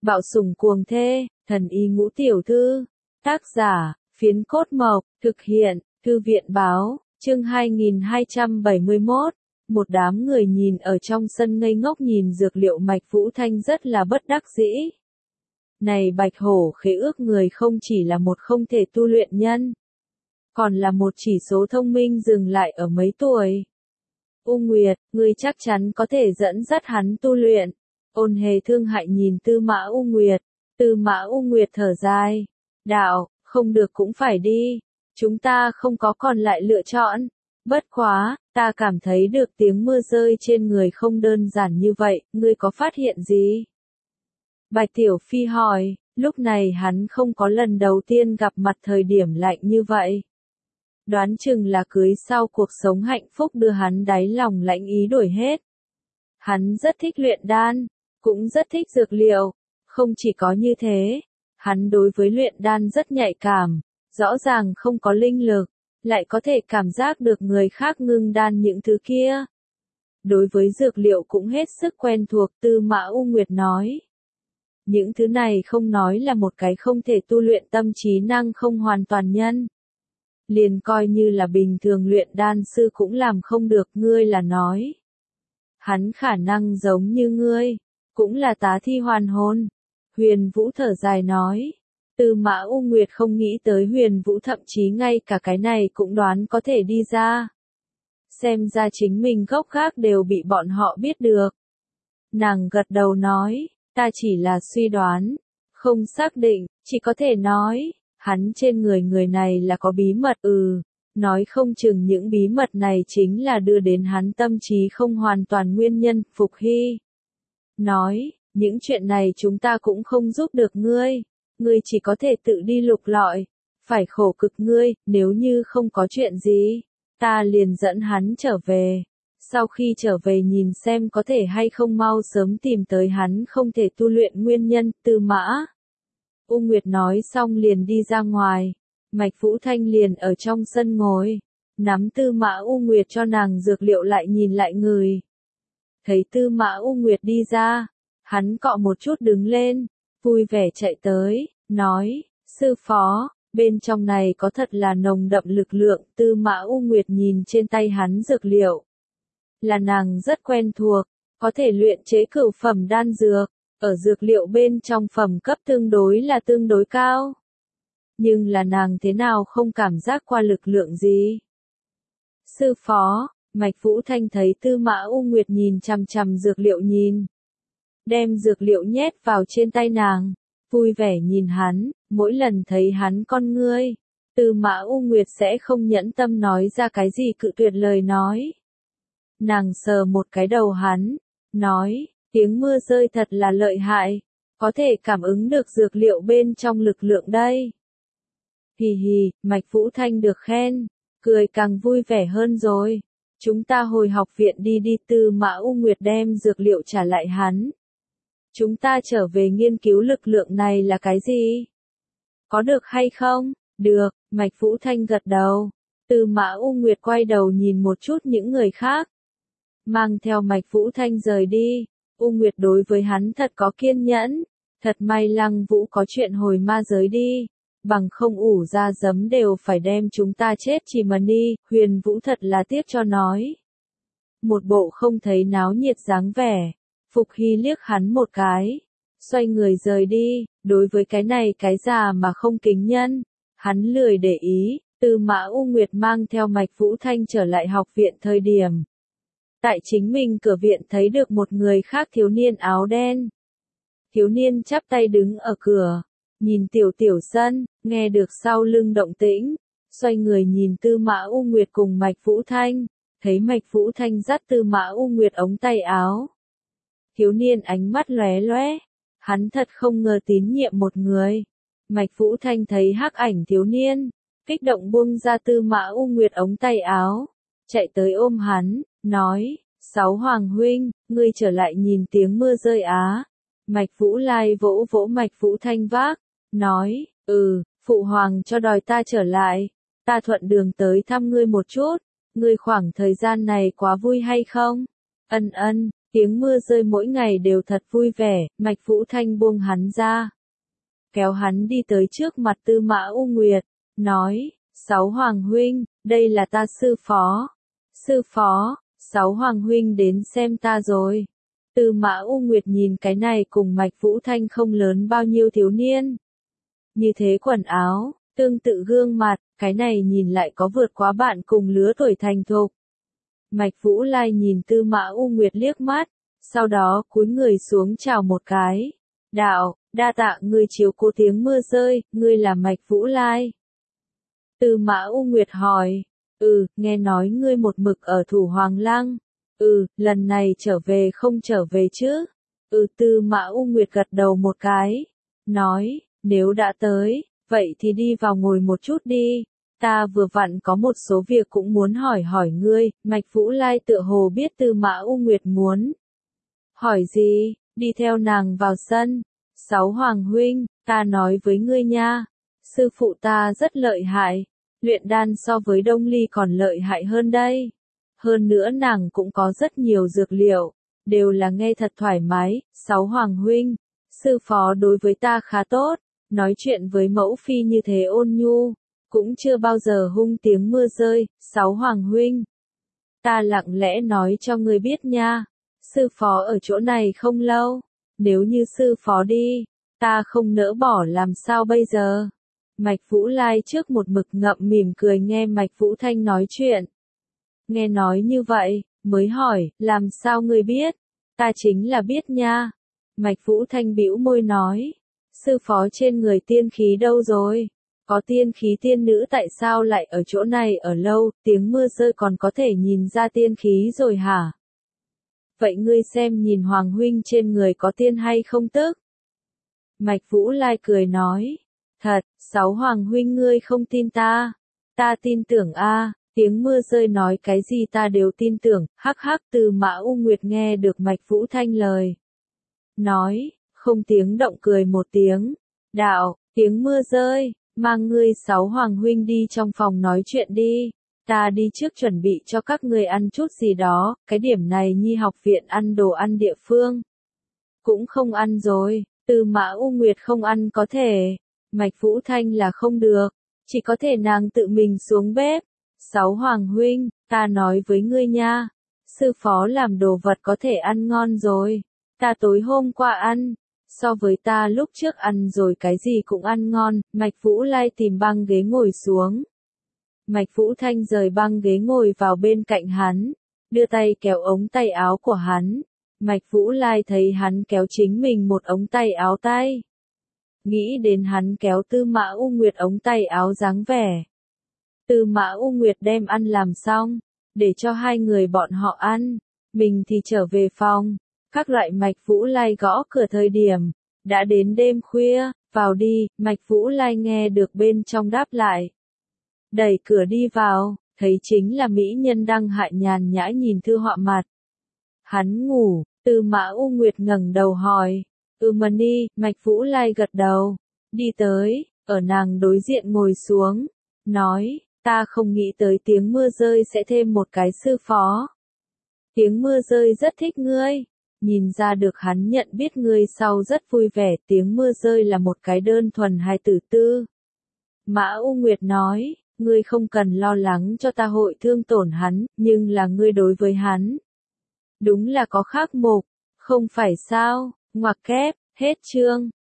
Bạo sủng cuồng thê, thần y ngũ tiểu thư. Tác giả, Phiến Cốt Mộc, thực hiện, Thư viện Báo, chương 2271. Một đám người nhìn ở trong sân ngây ngốc nhìn dược liệu Mạch Vũ Thanh rất là bất đắc dĩ. Này Bạch Hổ khế ước người không chỉ là một không thể tu luyện nhân, còn là một chỉ số thông minh dừng lại ở mấy tuổi. U Nguyệt, ngươi chắc chắn có thể dẫn dắt hắn tu luyện. Ôn Hề thương hại nhìn Tư Mã U Nguyệt. Tư Mã U Nguyệt thở dài. Đạo, không được cũng phải đi. Chúng ta không có còn lại lựa chọn. Bất quá, ta cảm thấy được tiếng mưa rơi trên người không đơn giản như vậy, ngươi có phát hiện gì? Bạch Tiểu Phi hỏi, lúc này hắn không có lần đầu tiên gặp mặt thời điểm lạnh như vậy. Đoán chừng là cưới sau cuộc sống hạnh phúc đưa hắn đáy lòng lãnh ý đổi hết. Hắn rất thích luyện đan, cũng rất thích dược liệu. Không chỉ có như thế, hắn đối với luyện đan rất nhạy cảm, rõ ràng không có linh lực, lại có thể cảm giác được người khác ngưng đan những thứ kia. Đối với dược liệu cũng hết sức quen thuộc. Tư Mã U Nguyệt nói. Những thứ này không nói là một cái không thể tu luyện tâm trí năng không hoàn toàn nhân. Liền coi như là bình thường luyện đan sư cũng làm không được. Ngươi là nói hắn khả năng giống như ngươi, cũng là tá thi hoàn hồn. Huyền Vũ thở dài nói. Tư Mã U Nguyệt không nghĩ tới Huyền Vũ thậm chí ngay cả cái này cũng đoán có thể đi ra. Xem ra chính mình gốc gác đều bị bọn họ biết được. Nàng gật đầu nói, ta chỉ là suy đoán, không xác định, chỉ có thể nói, hắn trên người này là có bí mật. Nói không chừng những bí mật này chính là đưa đến hắn tâm trí không hoàn toàn nguyên nhân. Phục Hy nói, những chuyện này chúng ta cũng không giúp được ngươi, ngươi chỉ có thể tự đi lục lọi, phải khổ cực ngươi. Nếu như không có chuyện gì, ta liền dẫn hắn trở về, sau khi trở về nhìn xem có thể hay không mau sớm tìm tới hắn không thể tu luyện nguyên nhân. Tư Mã U Nguyệt nói xong liền đi ra ngoài. Mạch Vũ Thanh liền ở trong sân ngồi, nắm Tư Mã U Nguyệt cho nàng dược liệu lại nhìn lại người. Thấy Tư Mã U Nguyệt đi ra, hắn cọ một chút đứng lên, vui vẻ chạy tới, nói, sư phó, bên trong này có thật là nồng đậm lực lượng. Tư Mã U Nguyệt nhìn trên tay hắn dược liệu, là nàng rất quen thuộc, có thể luyện chế cửu phẩm đan dược, ở dược liệu bên trong phẩm cấp tương đối cao. Nhưng là nàng thế nào không cảm giác qua lực lượng gì? Sư phó, Mạch Vũ Thanh thấy Tư Mã U Nguyệt nhìn chằm chằm dược liệu nhìn. Đem dược liệu nhét vào trên tay nàng, vui vẻ nhìn hắn, mỗi lần thấy hắn con ngươi, Tư Mã U Nguyệt sẽ không nhẫn tâm nói ra cái gì cự tuyệt lời nói. Nàng sờ một cái đầu hắn, nói, tiếng mưa rơi thật là lợi hại, có thể cảm ứng được dược liệu bên trong lực lượng đây. Hì hì, Mạch Vũ Thanh được khen, cười càng vui vẻ hơn rồi. Chúng ta hồi học viện đi đi. Tư Mã U Nguyệt đem dược liệu trả lại hắn. Chúng ta trở về nghiên cứu lực lượng này là cái gì? Có được hay không? Được, Mạch Vũ Thanh gật đầu. Tư Mã U Nguyệt quay đầu nhìn một chút những người khác, mang theo Mạch Vũ Thanh rời đi. U Nguyệt đối với hắn thật có kiên nhẫn. Thật may Lăng Vũ có chuyện hồi ma giới đi, bằng không ủ ra giấm đều phải đem chúng ta chết chỉ mà đi. Huyền Vũ thật là tiếc cho nói. Một bộ không thấy náo nhiệt dáng vẻ. Phục Hy liếc hắn một cái, xoay người rời đi. Đối với cái này cái già mà không kính nhân, hắn lười để ý. Tư Mã U Nguyệt mang theo Mạch Vũ Thanh trở lại học viện thời điểm, tại chính mình cửa viện thấy được một người khác thiếu niên áo đen. Thiếu niên chắp tay đứng ở cửa, nhìn tiểu sân, nghe được sau lưng động tĩnh, xoay người nhìn Tư Mã U Nguyệt cùng Mạch Vũ Thanh, thấy Mạch Vũ Thanh dắt Tư Mã U Nguyệt ống tay áo. Thiếu niên ánh mắt lóe lóe, hắn thật không ngờ tín nhiệm một người. Mạch Vũ Thanh thấy hắc ảnh thiếu niên, kích động buông ra Tư Mã U Nguyệt ống tay áo, chạy tới ôm hắn, nói, Sáu Hoàng huynh, ngươi trở lại nhìn tiếng mưa rơi á. Mạch Vũ Lai vỗ vỗ Mạch Vũ Thanh vác, nói, phụ hoàng cho đòi ta trở lại, ta thuận đường tới thăm ngươi một chút, ngươi khoảng thời gian này quá vui hay không? Ân, Tiếng mưa rơi mỗi ngày đều thật vui vẻ, Mạch Vũ Thanh buông hắn ra. Kéo hắn đi tới trước mặt Tư Mã U Nguyệt, nói, Sáu Hoàng huynh, đây là ta sư phó. Sư phó, Sáu Hoàng huynh đến xem ta rồi. Tư Mã U Nguyệt nhìn cái này cùng Mạch Vũ Thanh không lớn bao nhiêu thiếu niên. Như thế quần áo, tương tự gương mặt, cái này nhìn lại có vượt quá bạn cùng lứa tuổi thành thục. Mạch Vũ Lai nhìn Tư Mã U Nguyệt liếc mắt, sau đó cúi người xuống chào một cái. Đạo, đa tạ ngươi chiếu cố tiếng mưa rơi, ngươi là Mạch Vũ Lai. Tư Mã U Nguyệt hỏi, nghe nói ngươi một mực ở Thủ Hoàng Lăng. Lần này trở về không trở về chứ? Tư Mã U Nguyệt gật đầu một cái, nói, nếu đã tới, vậy thì đi vào ngồi một chút đi. Ta vừa vặn có một số việc cũng muốn hỏi hỏi ngươi. Mạch Vũ Lai tựa hồ biết Tư Mã U Nguyệt muốn hỏi gì, đi theo nàng vào sân. Sáu Hoàng huynh, ta nói với ngươi nha, sư phụ ta rất lợi hại, luyện đan so với Đông Ly còn lợi hại hơn đây. Hơn nữa nàng cũng có rất nhiều dược liệu, đều là nghe thật thoải mái. Sáu Hoàng huynh, sư phó đối với ta khá tốt, nói chuyện với mẫu phi như thế ôn nhu, cũng chưa bao giờ hung tiếng mưa rơi. Sáu Hoàng huynh, ta lặng lẽ nói cho ngươi biết nha, sư phó ở chỗ này không lâu, nếu như sư phó đi, ta không nỡ bỏ làm sao bây giờ. Mạch Vũ Lai trước một mực ngậm mỉm cười nghe Mạch Vũ Thanh nói chuyện. Nghe nói như vậy, mới hỏi, làm sao ngươi biết? Ta chính là biết nha. Mạch Vũ Thanh bĩu môi nói, sư phó trên người tiên khí đâu rồi? Có tiên khí tiên nữ tại sao lại ở chỗ này ở lâu, tiếng mưa rơi còn có thể nhìn ra tiên khí rồi hả? Vậy ngươi xem nhìn Hoàng huynh trên người có tiên hay không tức? Mạch Vũ Lai cười nói, thật, Sáu Hoàng huynh ngươi không tin ta. Ta tin tưởng a. Tiếng mưa rơi nói cái gì ta đều tin tưởng. Hắc hắc. Tư Mã U Nguyệt nghe được Mạch Vũ Thanh lời nói, không tiếng động cười một tiếng. Đạo, tiếng mưa rơi, mang ngươi Sáu Hoàng huynh đi trong phòng nói chuyện đi. Ta đi trước chuẩn bị cho các ngươi ăn chút gì đó, cái điểm này Nhi học viện ăn đồ ăn địa phương. Cũng không ăn rồi, Tư Mã U Nguyệt không ăn có thể. Mạch Vũ Thanh là không được, chỉ có thể nàng tự mình xuống bếp. Sáu Hoàng huynh, ta nói với ngươi nha, sư phó làm đồ vật có thể ăn ngon rồi. Ta tối hôm qua ăn, so với ta lúc trước ăn rồi cái gì cũng ăn ngon. Mạch Vũ Lai tìm băng ghế ngồi xuống. Mạch Vũ Thanh rời băng ghế ngồi vào bên cạnh hắn, đưa tay kéo ống tay áo của hắn. Mạch Vũ Lai thấy hắn kéo chính mình một ống tay áo tay. Nghĩ đến hắn kéo Tư Mã U Nguyệt ống tay áo dáng vẻ. Tư Mã U Nguyệt đem ăn làm xong, để cho hai người bọn họ ăn, mình thì trở về phòng. Các loại Mạch Vũ Lai gõ cửa thời điểm, đã đến đêm khuya, vào đi. Mạch Vũ Lai nghe được bên trong đáp lại. Đẩy cửa đi vào, thấy chính là mỹ nhân Đăng Hại nhàn nhã nhìn thư họa mặt. Hắn ngủ. Tư Mã U Nguyệt ngẩng đầu hỏi, Mani. Mạch Vũ Lai gật đầu, đi tới, ở nàng đối diện ngồi xuống, nói, ta không nghĩ tới tiếng mưa rơi sẽ thêm một cái sư phó. Tiếng mưa rơi rất thích ngươi, nhìn ra được hắn nhận biết ngươi sau rất vui vẻ. Tiếng mưa rơi là một cái đơn thuần hài tử tư. Mã U Nguyệt nói, ngươi không cần lo lắng cho ta hội thương tổn hắn, nhưng là ngươi đối với hắn. Đúng là có khác mục, không phải sao? Ngoặc kép, hết chương.